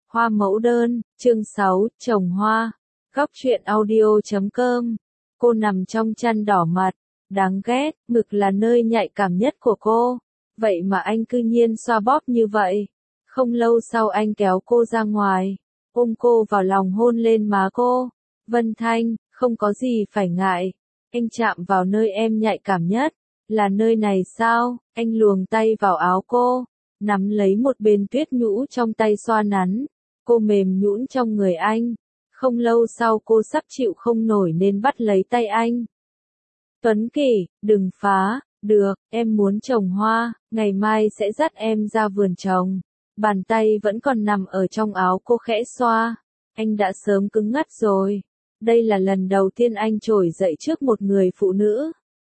Hoa mẫu đơn, chương 6, trồng hoa. Góc truyện audio.com. Cô nằm trong chăn đỏ mặt, đáng ghét, ngực là nơi nhạy cảm nhất của cô. Vậy mà anh cư nhiên xoa bóp như vậy. Không lâu sau anh kéo cô ra ngoài, ôm cô vào lòng hôn lên má cô. Vân Thanh, không có gì phải ngại. Anh chạm vào nơi em nhạy cảm nhất. Là nơi này sao? Anh luồng tay vào áo cô, nắm lấy một bên tuyết nhũ trong tay xoa nắn. Cô mềm nhũn trong người anh. Không lâu sau cô sắp chịu không nổi nên bắt lấy tay anh. Tuấn Kỳ, đừng phá, được, em muốn trồng hoa, ngày mai sẽ dắt em ra vườn trồng. Bàn tay vẫn còn nằm ở trong áo cô khẽ xoa. Anh đã sớm cứng ngắc rồi. Đây là lần đầu tiên anh trỗi dậy trước một người phụ nữ.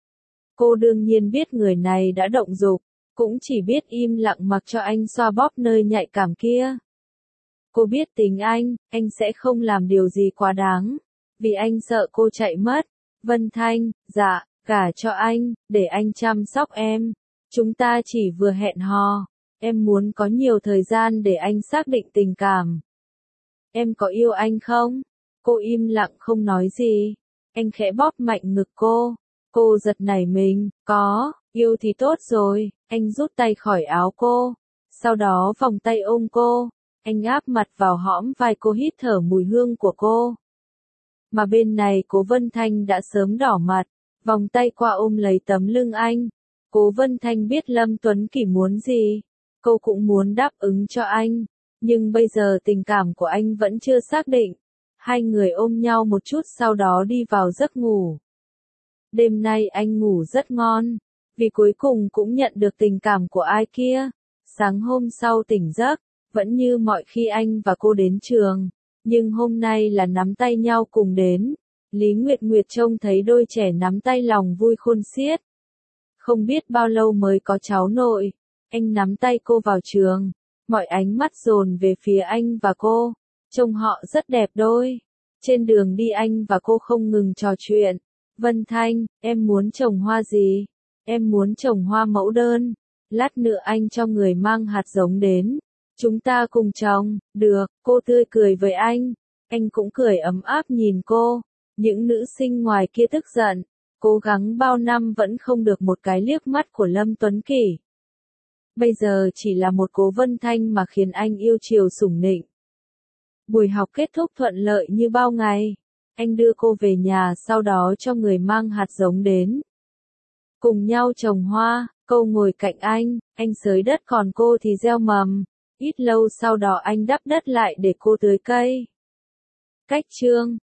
Cô đương nhiên biết người này đã động dục, cũng chỉ biết im lặng mặc cho anh xoa bóp nơi nhạy cảm kia. Cô biết tính anh sẽ không làm điều gì quá đáng, vì anh sợ cô chạy mất. Vân Thanh, dạ, gả cho anh, để anh chăm sóc em. Chúng ta chỉ vừa hẹn hò, em muốn có nhiều thời gian để anh xác định tình cảm. Em có yêu anh không? Cô im lặng không nói gì. Anh khẽ bóp mạnh ngực cô. Cô giật nảy mình, có, yêu thì tốt rồi. Anh rút tay khỏi áo cô, sau đó vòng tay ôm cô. Anh áp mặt vào hõm vai cô, hít thở mùi hương của cô. Mà bên này Cố Vân Thanh đã sớm đỏ mặt, vòng tay qua ôm lấy tấm lưng anh. Cố Vân Thanh biết Lâm Tuấn Kỳ muốn gì, cô cũng muốn đáp ứng cho anh, nhưng bây giờ tình cảm của anh vẫn chưa xác định. Hai người ôm nhau một chút sau đó đi vào giấc ngủ. Đêm nay anh ngủ rất ngon, vì cuối cùng cũng nhận được tình cảm của ai kia. Sáng hôm sau tỉnh giấc, vẫn như mọi khi anh và cô đến trường, nhưng hôm nay là nắm tay nhau cùng đến. Lý Nguyệt Nguyệt trông thấy đôi trẻ nắm tay lòng vui khôn xiết. Không biết bao lâu mới có cháu nội. Anh nắm tay cô vào trường, mọi ánh mắt dồn về phía anh và cô, trông họ rất đẹp đôi. Trên đường đi anh và cô không ngừng trò chuyện. Vân Thanh, em muốn trồng hoa gì? Em muốn trồng hoa mẫu đơn. Lát nữa anh cho người mang hạt giống đến. Chúng ta cùng trồng, được, cô tươi cười với anh cũng cười ấm áp nhìn cô. Những nữ sinh ngoài kia tức giận, cố gắng bao năm vẫn không được một cái liếc mắt của Lâm Tuấn Kỳ. Bây giờ chỉ là một Cố Vân Thanh mà khiến anh yêu chiều sủng nịnh. Buổi học kết thúc thuận lợi như bao ngày. Anh đưa cô về nhà sau đó cho người mang hạt giống đến. Cùng nhau trồng hoa, cô ngồi cạnh anh xới đất còn cô thì gieo mầm. Ít lâu sau đó anh đắp đất lại để cô tưới cây. Cách chương